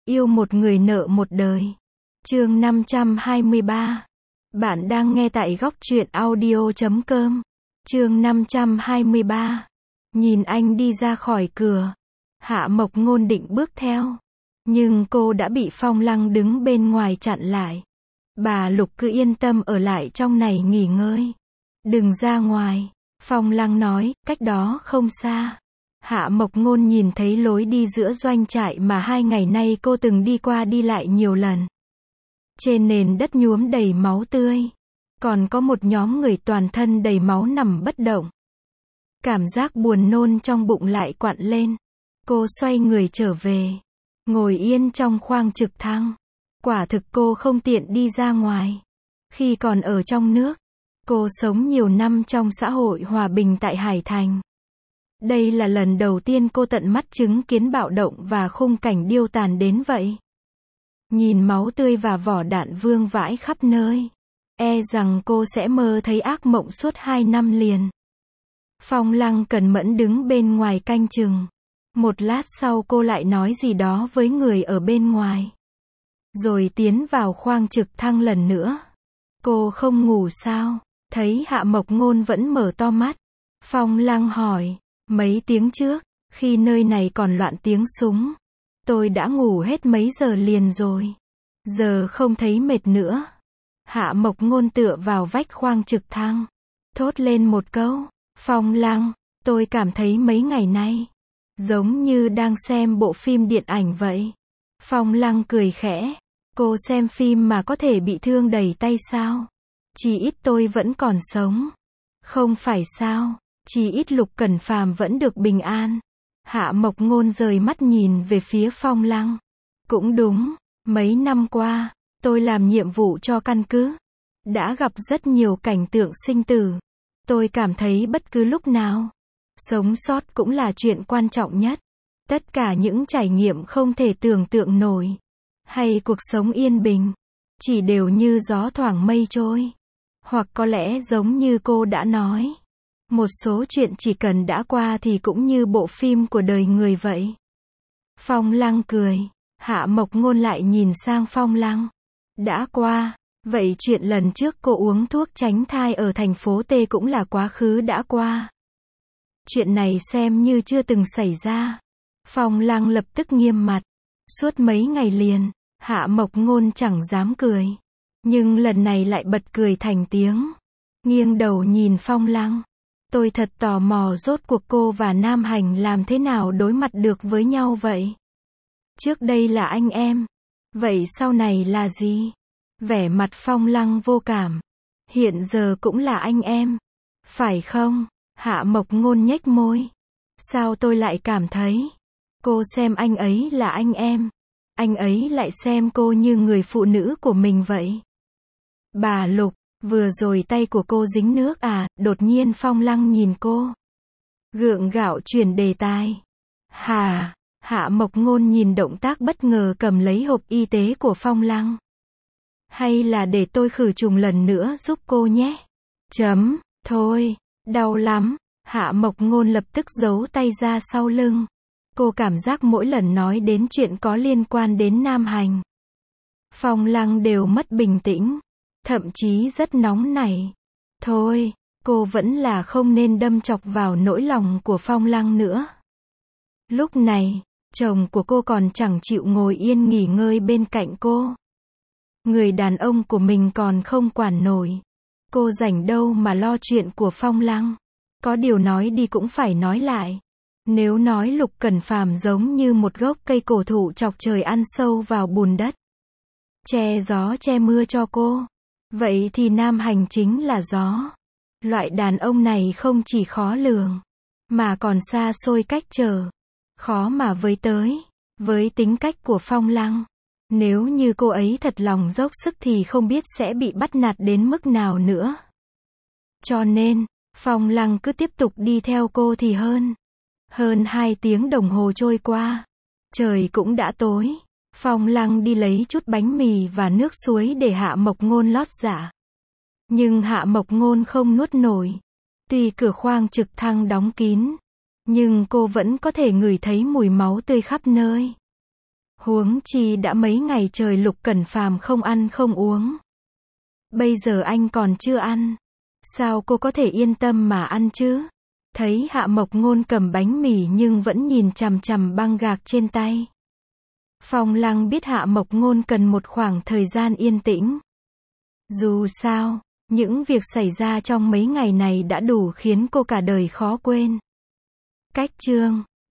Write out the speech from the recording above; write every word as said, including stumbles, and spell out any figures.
Yêu một người nợ một đời. Chương năm trăm hai mươi ba. Bạn đang nghe tại góc truyện audio chấm com. Chương năm trăm hai mươi ba. Nhìn anh đi ra khỏi cửa, Hạ Mộc Ngôn định bước theo, nhưng cô đã bị Phong Lăng đứng bên ngoài chặn lại. Bà Lục cứ yên tâm ở lại trong này nghỉ ngơi, đừng ra ngoài. Phong Lăng nói, cách đó không xa. Hạ Mộc Ngôn nhìn thấy lối đi giữa doanh trại mà hai ngày nay cô từng đi qua đi lại nhiều lần. Trên nền đất nhuốm đầy máu tươi, còn có một nhóm người toàn thân đầy máu nằm bất động. Cảm giác buồn nôn trong bụng lại quặn lên. Cô xoay người trở về, ngồi yên trong khoang trực thăng. Quả thực cô không tiện đi ra ngoài. Khi còn ở trong nước, cô sống nhiều năm trong xã hội hòa bình tại Hải Thành. Đây là lần đầu tiên cô tận mắt chứng kiến bạo động và khung cảnh điêu tàn đến vậy. Nhìn máu tươi và vỏ đạn vương vãi khắp nơi, e rằng cô sẽ mơ thấy ác mộng suốt hai năm liền. Phong Lăng cẩn mẫn đứng bên ngoài canh chừng. Một lát sau cô lại nói gì đó với người ở bên ngoài, rồi tiến vào khoang trực thăng lần nữa. Cô không ngủ sao? Thấy Hạ Mộc Ngôn vẫn mở to mắt, Phong Lăng hỏi, mấy tiếng trước, khi nơi này còn loạn tiếng súng, tôi đã ngủ hết mấy giờ liền rồi. Giờ không thấy mệt nữa. Hạ Mộc Ngôn tựa vào vách khoang trực thăng, thốt lên một câu, Phong Lăng, tôi cảm thấy mấy ngày nay giống như đang xem bộ phim điện ảnh vậy. Phong Lăng cười khẽ, cô xem phim mà có thể bị thương đầy tay sao? Chỉ ít tôi vẫn còn sống. Không phải sao? Chỉ ít Lục Cẩn Phàm vẫn được bình an. Hạ Mộc Ngôn rời mắt nhìn về phía Phong Lăng. Cũng đúng, mấy năm qua, tôi làm nhiệm vụ cho căn cứ, đã gặp rất nhiều cảnh tượng sinh tử. Tôi cảm thấy bất cứ lúc nào, sống sót cũng là chuyện quan trọng nhất. Tất cả những trải nghiệm không thể tưởng tượng nổi, hay cuộc sống yên bình, chỉ đều như gió thoảng mây trôi. Hoặc có lẽ giống như cô đã nói, một số chuyện chỉ cần đã qua thì cũng như bộ phim của đời người vậy. Phong Lăng cười. Hạ Mộc Ngôn lại nhìn sang Phong Lăng. Đã qua, vậy chuyện lần trước cô uống thuốc tránh thai ở thành phố T cũng là quá khứ đã qua. Chuyện này xem như chưa từng xảy ra. Phong Lăng lập tức nghiêm mặt. Suốt mấy ngày liền, Hạ Mộc Ngôn chẳng dám cười, nhưng lần này lại bật cười thành tiếng, nghiêng đầu nhìn Phong Lăng. Tôi thật tò mò rốt cuộc cô và Nam Hành làm thế nào đối mặt được với nhau vậy? Trước đây là anh em, vậy sau này là gì? Vẻ mặt Phong Lăng vô cảm. Hiện giờ cũng là anh em, phải không? Hạ Mộc Ngôn nhếch môi. Sao tôi lại cảm thấy, cô xem anh ấy là anh em, anh ấy lại xem cô như người phụ nữ của mình vậy? Bà Lục, vừa rồi tay của cô dính nước à? Đột nhiên Phong Lăng nhìn cô, gượng gạo chuyển đề tài. Hà, Hạ Mộc Ngôn nhìn động tác bất ngờ cầm lấy hộp y tế của Phong Lăng. Hay là để tôi khử trùng lần nữa giúp cô nhé? Chấm, thôi, đau lắm. Hạ Mộc Ngôn lập tức giấu tay ra sau lưng. Cô cảm giác mỗi lần nói đến chuyện có liên quan đến Nam Hành, Phong Lăng đều mất bình tĩnh, thậm chí rất nóng nảy. Thôi, cô vẫn là không nên đâm chọc vào nỗi lòng của Phong Lăng nữa. Lúc này, chồng của cô còn chẳng chịu ngồi yên nghỉ ngơi bên cạnh cô. Người đàn ông của mình còn không quản nổi, cô rảnh đâu mà lo chuyện của Phong Lăng. Có điều nói đi cũng phải nói lại. Nếu nói Lục Cẩn Phàm giống như một gốc cây cổ thụ chọc trời ăn sâu vào bùn đất, che gió che mưa cho cô, vậy thì Nam Hành chính là gió. Loại đàn ông này không chỉ khó lường, mà còn xa xôi cách trở, khó mà với tới. Với tính cách của Phong Lăng, nếu như cô ấy thật lòng dốc sức thì không biết sẽ bị bắt nạt đến mức nào nữa. Cho nên, Phong Lăng cứ tiếp tục đi theo cô thì hơn. Hơn hai tiếng đồng hồ trôi qua, trời cũng đã tối. Phong Lăng đi lấy chút bánh mì và nước suối để Hạ Mộc Ngôn lót dạ. Nhưng Hạ Mộc Ngôn không nuốt nổi. Tuy cửa khoang trực thăng đóng kín, nhưng cô vẫn có thể ngửi thấy mùi máu tươi khắp nơi. Huống chi đã mấy ngày trời Lục Cẩn Phàm không ăn không uống. Bây giờ anh còn chưa ăn. Sao cô có thể yên tâm mà ăn chứ? Thấy Hạ Mộc Ngôn cầm bánh mì nhưng vẫn nhìn chằm chằm băng gạc trên tay. Phong Lăng biết Hạ Mộc Ngôn cần một khoảng thời gian yên tĩnh. Dù sao, những việc xảy ra trong mấy ngày này đã đủ khiến cô cả đời khó quên. Cách chương